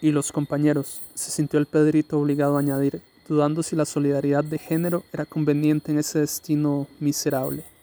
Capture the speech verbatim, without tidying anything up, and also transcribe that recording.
Y los compañeros, se sintió el Pedrito obligado a añadir, dudando si la solidaridad de género era conveniente en ese destino miserable.